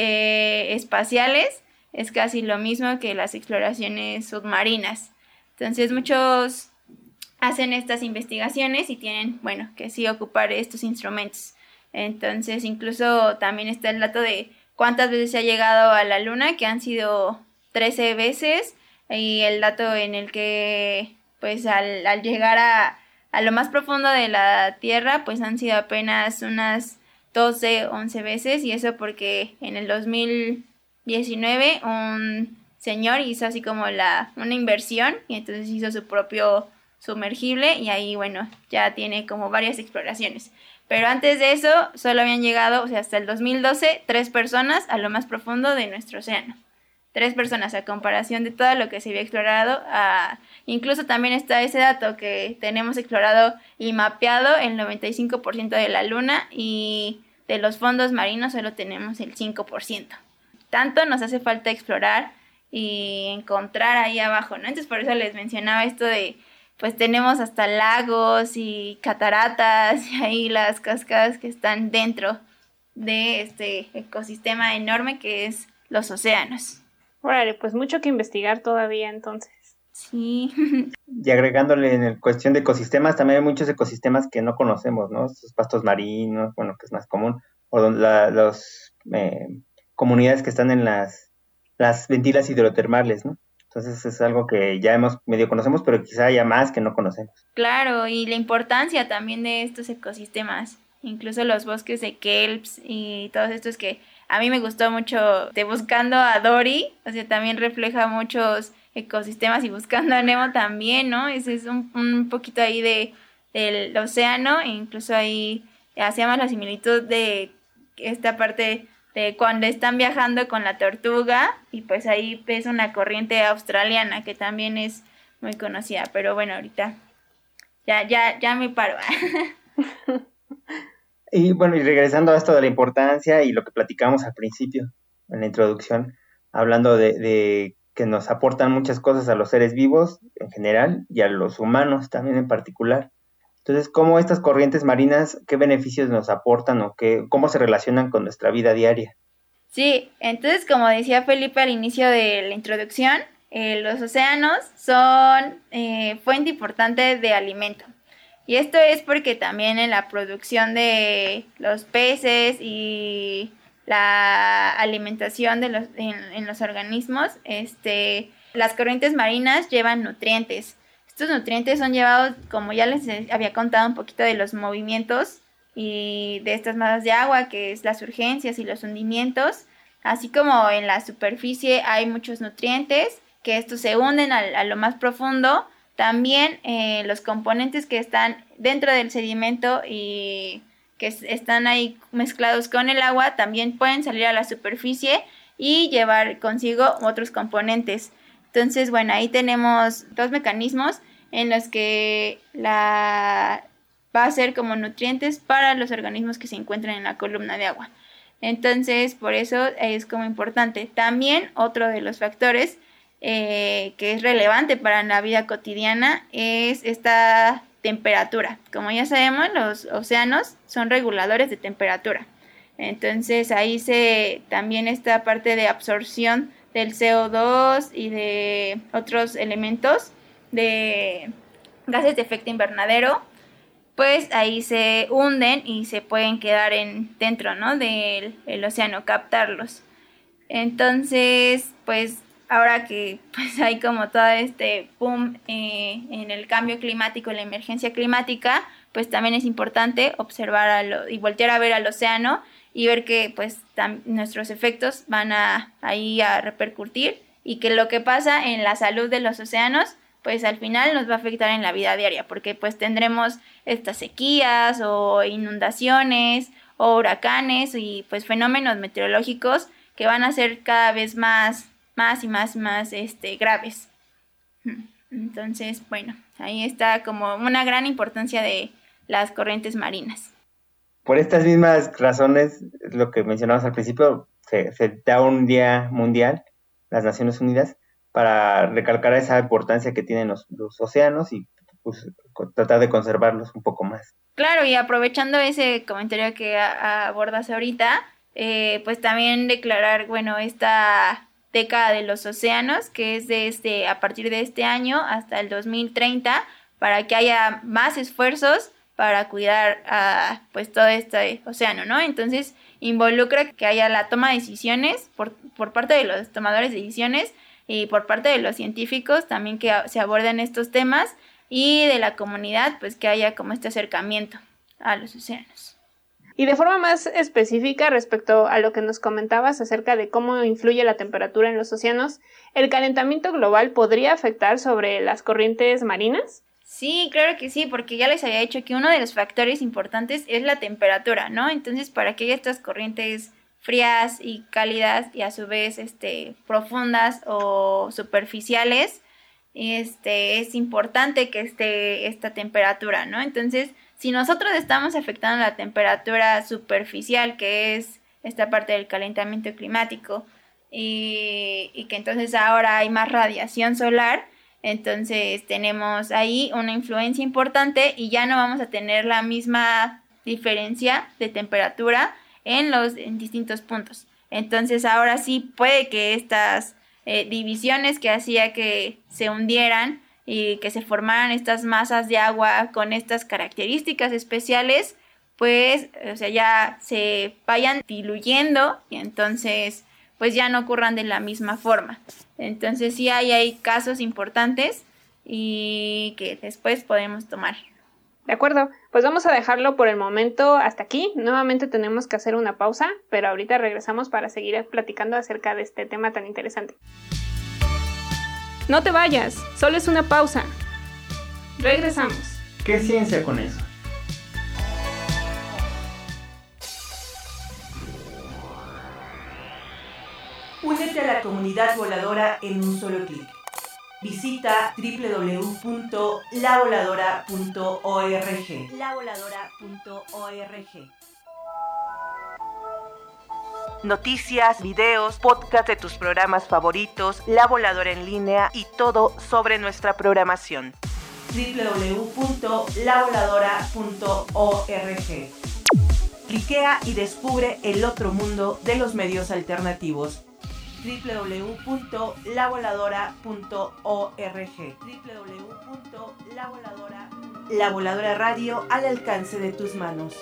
de espaciales. Es casi lo mismo que las exploraciones submarinas. Entonces muchos hacen estas investigaciones y tienen, bueno, que sí ocupar estos instrumentos. Entonces incluso también está el dato de cuántas veces se ha llegado a la luna, que han sido trece veces, y el dato en el que pues al, al llegar a, a lo más profundo de la Tierra pues han sido apenas unas doce, once veces, y eso porque en el dos mil diecinueve un señor hizo así como la una inversión y entonces hizo su propio sumergible y ahí, bueno, ya tiene como varias exploraciones. Pero antes de eso, solo habían llegado, o sea, hasta el dos mil doce, tres personas a lo más profundo de nuestro océano. Tres personas a comparación de todo lo que se había explorado. A... Incluso también está ese dato que tenemos explorado y mapeado el noventa y cinco por ciento de la Luna y de los fondos marinos solo tenemos el cinco por ciento. Tanto nos hace falta explorar y encontrar ahí abajo, ¿no? Entonces por eso les mencionaba esto de, pues tenemos hasta lagos y cataratas y ahí las cascadas que están dentro de este ecosistema enorme que es los océanos. Órale, pues mucho que investigar todavía entonces. Sí. Y agregándole en el cuestión de ecosistemas, también hay muchos ecosistemas que no conocemos, ¿no? Estos pastos marinos, bueno, que es más común, o las la, eh, comunidades que están en las, las ventilas hidrotermales, ¿no? Entonces es algo que ya hemos medio conocemos, pero quizá haya más que no conocemos. Claro, y la importancia también de estos ecosistemas, incluso los bosques de kelps y todos estos que a mí me gustó mucho de Buscando a Dory, o sea, también refleja muchos ecosistemas y Buscando a Nemo también, ¿no? Ese es un, un poquito ahí de del océano, e incluso ahí hacíamos la similitud de esta parte de cuando están viajando con la tortuga y pues ahí ves una corriente australiana que también es muy conocida, pero bueno, ahorita ya, ya, ya me paro. Y bueno, y regresando a esto de la importancia y lo que platicamos al principio, en la introducción, hablando de, de que nos aportan muchas cosas a los seres vivos en general y a los humanos también en particular. Entonces, ¿cómo estas corrientes marinas, qué beneficios nos aportan o qué, cómo se relacionan con nuestra vida diaria? Sí, entonces como decía Felipe al inicio de la introducción, eh, los océanos son eh, fuente importante de alimento. Y esto es porque también en la producción de los peces y la alimentación de los, en, en los organismos, este, las corrientes marinas llevan nutrientes. Estos nutrientes son llevados, como ya les había contado un poquito de los movimientos y de estas masas de agua, que es las urgencias y los hundimientos, así como en la superficie hay muchos nutrientes, que estos se hunden a, a lo más profundo. También eh, los componentes que están dentro del sedimento y que s- están ahí mezclados con el agua también pueden salir a la superficie y llevar consigo otros componentes. Entonces, bueno, ahí tenemos dos mecanismos en los que la va a ser como nutrientes para los organismos que se encuentran en la columna de agua. Entonces, por eso es como importante. También otro de los factores Eh, que es relevante para la vida cotidiana es esta temperatura. Como ya sabemos, los océanos son reguladores de temperatura. Entonces ahí se también esta parte de absorción del C O dos y de otros elementos de gases de efecto invernadero, pues ahí se hunden y se pueden quedar en, dentro, ¿no?, del el océano, captarlos. Entonces, pues ahora que pues hay como todo este boom eh, en el cambio climático, la emergencia climática, pues también es importante observar a lo, y voltear a ver al océano y ver que pues tam, nuestros efectos van a ahí a repercutir y que lo que pasa en la salud de los océanos pues al final nos va a afectar en la vida diaria, porque pues tendremos estas sequías o inundaciones o huracanes y pues fenómenos meteorológicos que van a ser cada vez más más y más y más este, graves. Entonces, bueno, ahí está como una gran importancia de las corrientes marinas. Por estas mismas razones, lo que mencionamos al principio, se, se da un día mundial, las Naciones Unidas, para recalcar esa importancia que tienen los, los océanos y pues, tratar de conservarlos un poco más. Claro, y aprovechando ese comentario que a, a abordas ahorita, eh, pues también declarar, bueno, esta década de los océanos, que es de este, a partir de este año hasta el dos mil treinta, para que haya más esfuerzos para cuidar a pues todo este océano, ¿no? Entonces involucra que haya la toma de decisiones por, por parte de los tomadores de decisiones y por parte de los científicos también que se aborden estos temas y de la comunidad pues que haya como este acercamiento a los océanos. Y de forma más específica respecto a lo que nos comentabas acerca de cómo influye la temperatura en los océanos, ¿el calentamiento global podría afectar sobre las corrientes marinas? Sí, claro que sí, porque ya les había dicho que uno de los factores importantes es la temperatura, ¿no? Entonces, para que haya estas corrientes frías y cálidas y a su vez este, profundas o superficiales, este, es importante que esté esta temperatura, ¿no? Entonces, si nosotros estamos afectando la temperatura superficial, que es esta parte del calentamiento climático, y, y que entonces ahora hay más radiación solar, entonces tenemos ahí una influencia importante y ya no vamos a tener la misma diferencia de temperatura en los en distintos puntos. Entonces ahora sí puede que estas eh, divisiones que hacía que se hundieran y que se formaran estas masas de agua con estas características especiales, pues o sea, ya se vayan diluyendo y entonces pues ya no ocurran de la misma forma. Entonces sí hay, hay casos importantes y que después podemos tomar. De acuerdo, pues vamos a dejarlo por el momento hasta aquí. Nuevamente tenemos que hacer una pausa, pero ahorita regresamos para seguir platicando acerca de este tema tan interesante. No te vayas, solo es una pausa. Regresamos. ¿Qué ciencia con eso? Únete a la comunidad voladora en un solo clic. Visita doble u doble u doble u punto la voladora punto org. la voladora punto org. Noticias, videos, podcast de tus programas favoritos, La Voladora en línea y todo sobre nuestra programación. doble u doble u doble u punto la voladora punto org. Cliquea y descubre el otro mundo de los medios alternativos. doble u doble u doble u punto la voladora punto org. doble u doble u doble u punto la voladora punto org. La Voladora Radio al alcance de tus manos.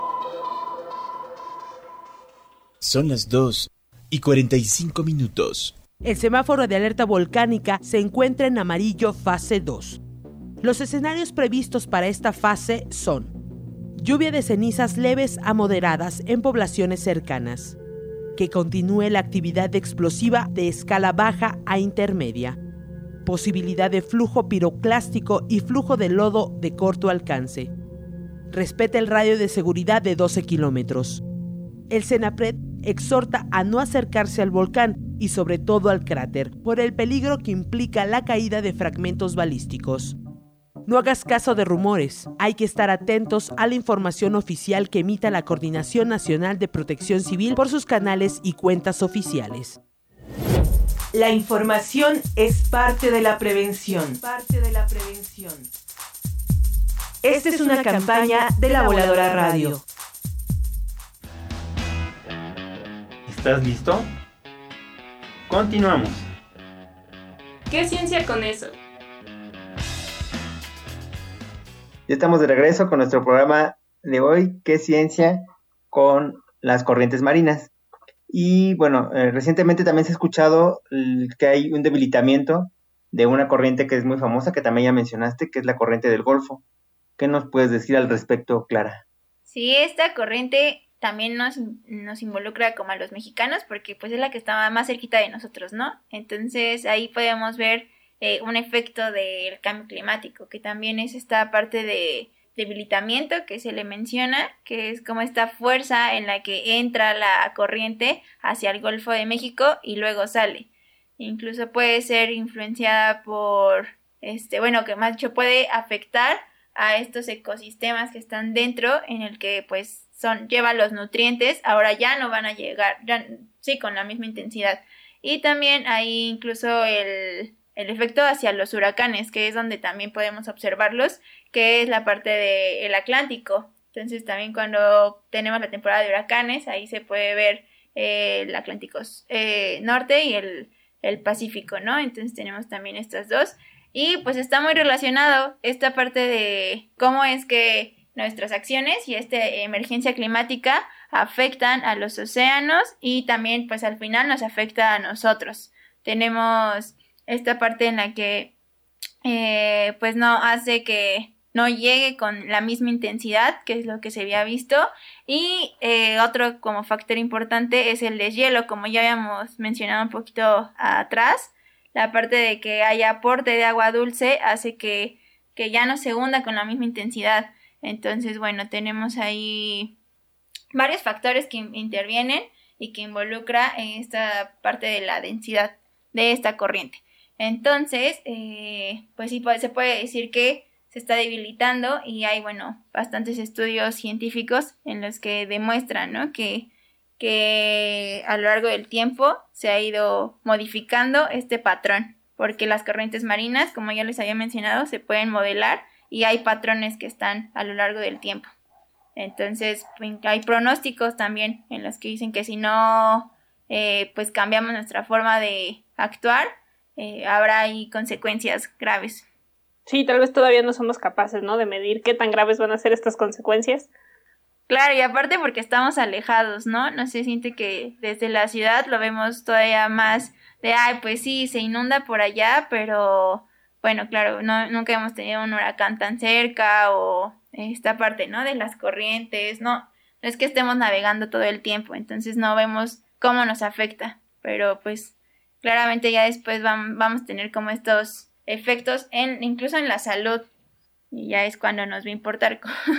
Son las dos y cuarenta y cinco minutos. El semáforo de alerta volcánica se encuentra en amarillo fase dos. Los escenarios previstos para esta fase son: lluvia de cenizas leves a moderadas en poblaciones cercanas, que continúe la actividad explosiva de escala baja a intermedia, posibilidad de flujo piroclástico y flujo de lodo de corto alcance. Respeta el radio de seguridad de doce kilómetros. El CENAPRED exhorta a no acercarse al volcán y sobre todo al cráter, por el peligro que implica la caída de fragmentos balísticos. No hagas caso de rumores, hay que estar atentos a la información oficial que emita la Coordinación Nacional de Protección Civil por sus canales y cuentas oficiales. La información es parte de la prevención. Parte de la prevención. Esta es una campaña de La Voladora Radio. ¿Estás listo? Continuamos. ¿Qué ciencia con eso? Ya estamos de regreso con nuestro programa de hoy, ¿Qué ciencia con las corrientes marinas? Y bueno, eh, recientemente también se ha escuchado eh, que hay un debilitamiento de una corriente que es muy famosa, que también ya mencionaste, que es la corriente del Golfo. ¿Qué nos puedes decir al respecto, Clara? Sí, esta corriente también nos, nos involucra como a los mexicanos, porque pues es la que está más cerquita de nosotros, ¿no? Entonces ahí podemos ver eh, un efecto del cambio climático, que también es esta parte de debilitamiento que se le menciona, que es como esta fuerza en la que entra la corriente hacia el Golfo de México y luego sale. Incluso puede ser influenciada por, este, bueno, que más dicho puede afectar a estos ecosistemas que están dentro, en el que pues son, lleva los nutrientes, ahora ya no van a llegar, ya, sí, con la misma intensidad. Y también hay incluso el, el efecto hacia los huracanes, que es donde también podemos observarlos, que es la parte del Atlántico. Entonces también cuando tenemos la temporada de huracanes, ahí se puede ver eh, el Atlántico eh, Norte y el, el Pacífico, ¿no? Entonces tenemos también estas dos. Y pues está muy relacionado esta parte de cómo es que nuestras acciones y esta emergencia climática afectan a los océanos y también pues al final nos afecta a nosotros. Tenemos esta parte en la que eh, pues no hace que no llegue con la misma intensidad, que es lo que se había visto, y eh, otro como factor importante es el deshielo, como ya habíamos mencionado un poquito atrás. La parte de que haya aporte de agua dulce hace que que ya no se hunda con la misma intensidad. Entonces, bueno, tenemos ahí varios factores que intervienen y que involucra esta parte de la densidad de esta corriente. Entonces, eh, pues sí, se puede decir que se está debilitando y hay, bueno, bastantes estudios científicos en los que demuestran, ¿no?, que, que a lo largo del tiempo se ha ido modificando este patrón, porque las corrientes marinas, como ya les había mencionado, se pueden modelar y hay patrones que están a lo largo del tiempo. Entonces, hay pronósticos también en los que dicen que si no, eh, pues cambiamos nuestra forma de actuar, eh, habrá ahí consecuencias graves. Sí, tal vez todavía no somos capaces, ¿no?, de medir qué tan graves van a ser estas consecuencias. Claro, y aparte porque estamos alejados, ¿no? No se siente que desde la ciudad lo vemos todavía más de, ay, pues sí, se inunda por allá, pero bueno, claro, no, nunca hemos tenido un huracán tan cerca o esta parte, ¿no?, de las corrientes, no, no es que estemos navegando todo el tiempo, entonces no vemos cómo nos afecta, pero pues claramente ya después vam- vamos a tener como estos efectos en incluso en la salud y ya es cuando nos va a importar.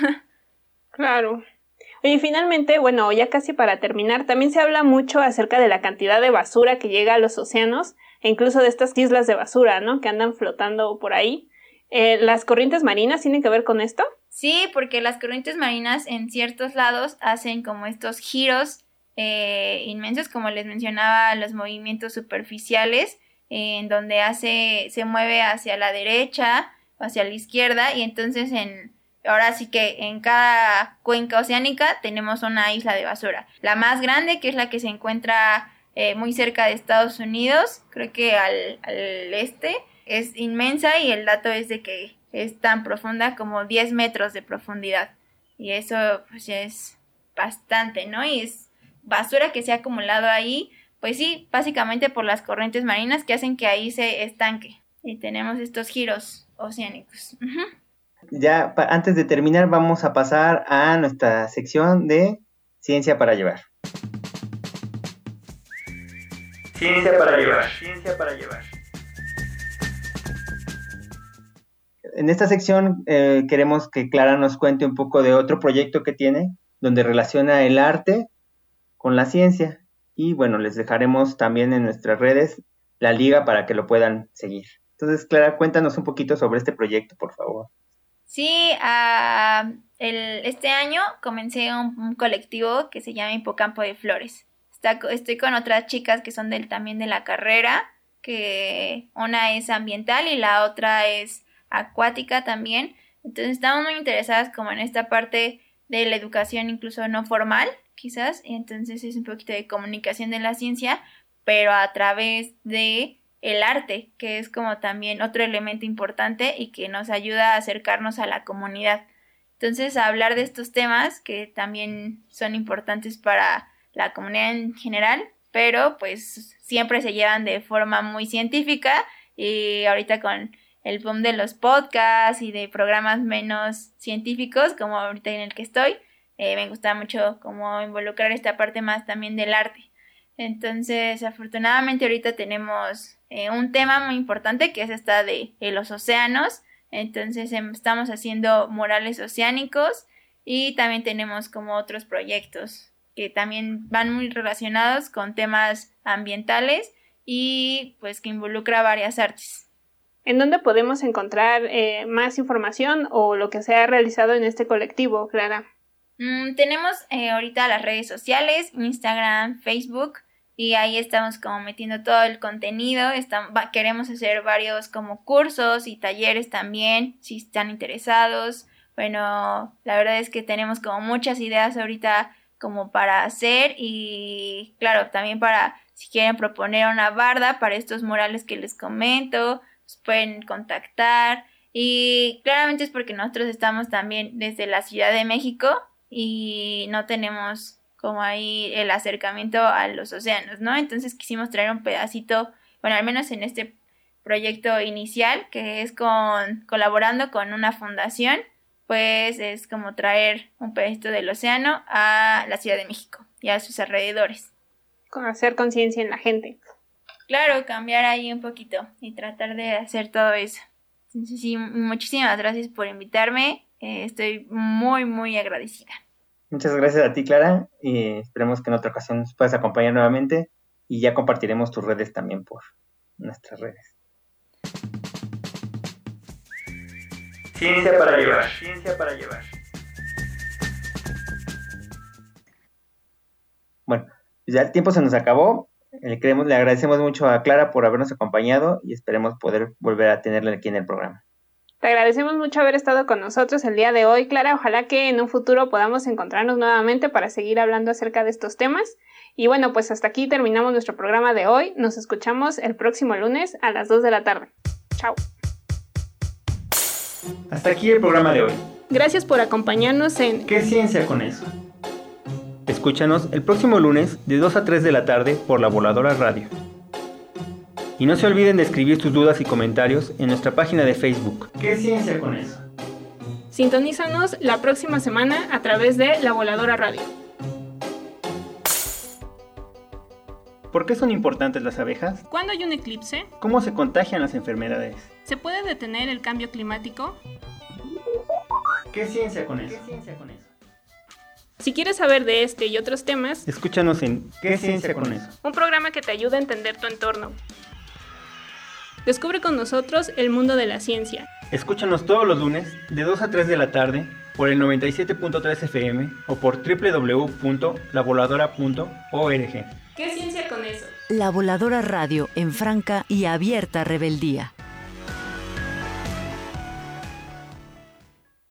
Claro. Oye, finalmente, bueno, ya casi para terminar, también se habla mucho acerca de la cantidad de basura que llega a los océanos e incluso de estas islas de basura, ¿no?, que andan flotando por ahí. Eh, ¿las corrientes marinas tienen que ver con esto? Sí, porque las corrientes marinas en ciertos lados hacen como estos giros eh, inmensos, como les mencionaba, los movimientos superficiales, en donde hace, se mueve hacia la derecha, hacia la izquierda, y entonces en, ahora sí que en cada cuenca oceánica tenemos una isla de basura. La más grande, que es la que se encuentra eh, muy cerca de Estados Unidos, creo que al, al este, es inmensa y el dato es de que es tan profunda como diez metros de profundidad. Y eso pues es bastante, ¿no? Y es basura que se ha acumulado ahí, pues sí, básicamente por las corrientes marinas que hacen que ahí se estanque. Y tenemos estos giros oceánicos. Uh-huh. Ya, pa- antes de terminar, vamos a pasar a nuestra sección de Ciencia para Llevar. Ciencia para llevar. Ciencia para llevar. En esta sección eh, queremos que Clara nos cuente un poco de otro proyecto que tiene, donde relaciona el arte con la ciencia. Y bueno, les dejaremos también en nuestras redes la liga para que lo puedan seguir. Entonces, Clara, cuéntanos un poquito sobre este proyecto, por favor. Sí, uh, el, este año comencé un, un colectivo que se llama Hipocampo de Flores. Está, estoy con otras chicas que son del, también de la carrera, que una es ambiental y la otra es acuática también. Entonces estamos muy interesadas como en esta parte de la educación incluso no formal, quizás. Entonces es un poquito de comunicación de la ciencia, pero a través de el arte, que es como también otro elemento importante y que nos ayuda a acercarnos a la comunidad. Entonces, a hablar de estos temas que también son importantes para la comunidad en general, pero pues siempre se llevan de forma muy científica y ahorita con el boom de los podcasts y de programas menos científicos, como ahorita en el que estoy, eh, me gusta mucho como involucrar esta parte más también del arte. Entonces, afortunadamente ahorita tenemos eh, un tema muy importante que es esta de, de los océanos. Entonces em, estamos haciendo murales oceánicos y también tenemos como otros proyectos que también van muy relacionados con temas ambientales y pues que involucra varias artes. ¿En dónde podemos encontrar eh, más información o lo que se ha realizado en este colectivo, Clara? Mm, tenemos eh, ahorita las redes sociales, Instagram, Facebook, y ahí estamos como metiendo todo el contenido. Estamos, va, queremos hacer varios como cursos y talleres también, si están interesados. Bueno, la verdad es que tenemos como muchas ideas ahorita como para hacer y claro, también para si quieren proponer una barda para estos murales que les comento, nos pueden contactar. Y claramente es porque nosotros estamos también desde la Ciudad de México y no tenemos como ahí el acercamiento a los océanos, ¿no? Entonces quisimos traer un pedacito, bueno, al menos en este proyecto inicial, que es con colaborando con una fundación, pues es como traer un pedacito del océano a la Ciudad de México y a sus alrededores. Con hacer conciencia en la gente. Claro, cambiar ahí un poquito y tratar de hacer todo eso. Entonces, sí, muchísimas gracias por invitarme. Eh, estoy muy, muy agradecida. Muchas gracias a ti, Clara, y esperemos que en otra ocasión nos puedas acompañar nuevamente y ya compartiremos tus redes también por nuestras redes. Ciencia para llevar. Ciencia para llevar. Bueno, ya el tiempo se nos acabó. Le, queremos, le agradecemos mucho a Clara por habernos acompañado y esperemos poder volver a tenerla aquí en el programa. Te agradecemos mucho haber estado con nosotros el día de hoy, Clara. Ojalá que en un futuro podamos encontrarnos nuevamente para seguir hablando acerca de estos temas. Y bueno, pues hasta aquí terminamos nuestro programa de hoy. Nos escuchamos el próximo lunes a las dos de la tarde. Chao. Hasta aquí el programa de hoy. Gracias por acompañarnos en ¿Qué ciencia con eso? Escúchanos el próximo lunes de dos a tres de la tarde por La Voladora Radio. Y no se olviden de escribir sus dudas y comentarios en nuestra página de Facebook. ¿Qué ciencia con eso? Sintonízanos la próxima semana a través de La Voladora Radio. ¿Por qué son importantes las abejas? ¿Cuándo hay un eclipse? ¿Cómo se contagian las enfermedades? ¿Se puede detener el cambio climático? ¿Qué ciencia con eso? ¿Qué ciencia con eso? Si quieres saber de este y otros temas, escúchanos en ¿Qué ciencia con eso? Un programa que te ayuda a entender tu entorno. Descubre con nosotros el mundo de la ciencia. Escúchanos todos los lunes de dos a tres de la tarde por el noventa y siete punto tres F M o por doble u doble u doble u punto la voladora punto org. ¿Qué ciencia con eso? La Voladora Radio en franca y abierta rebeldía.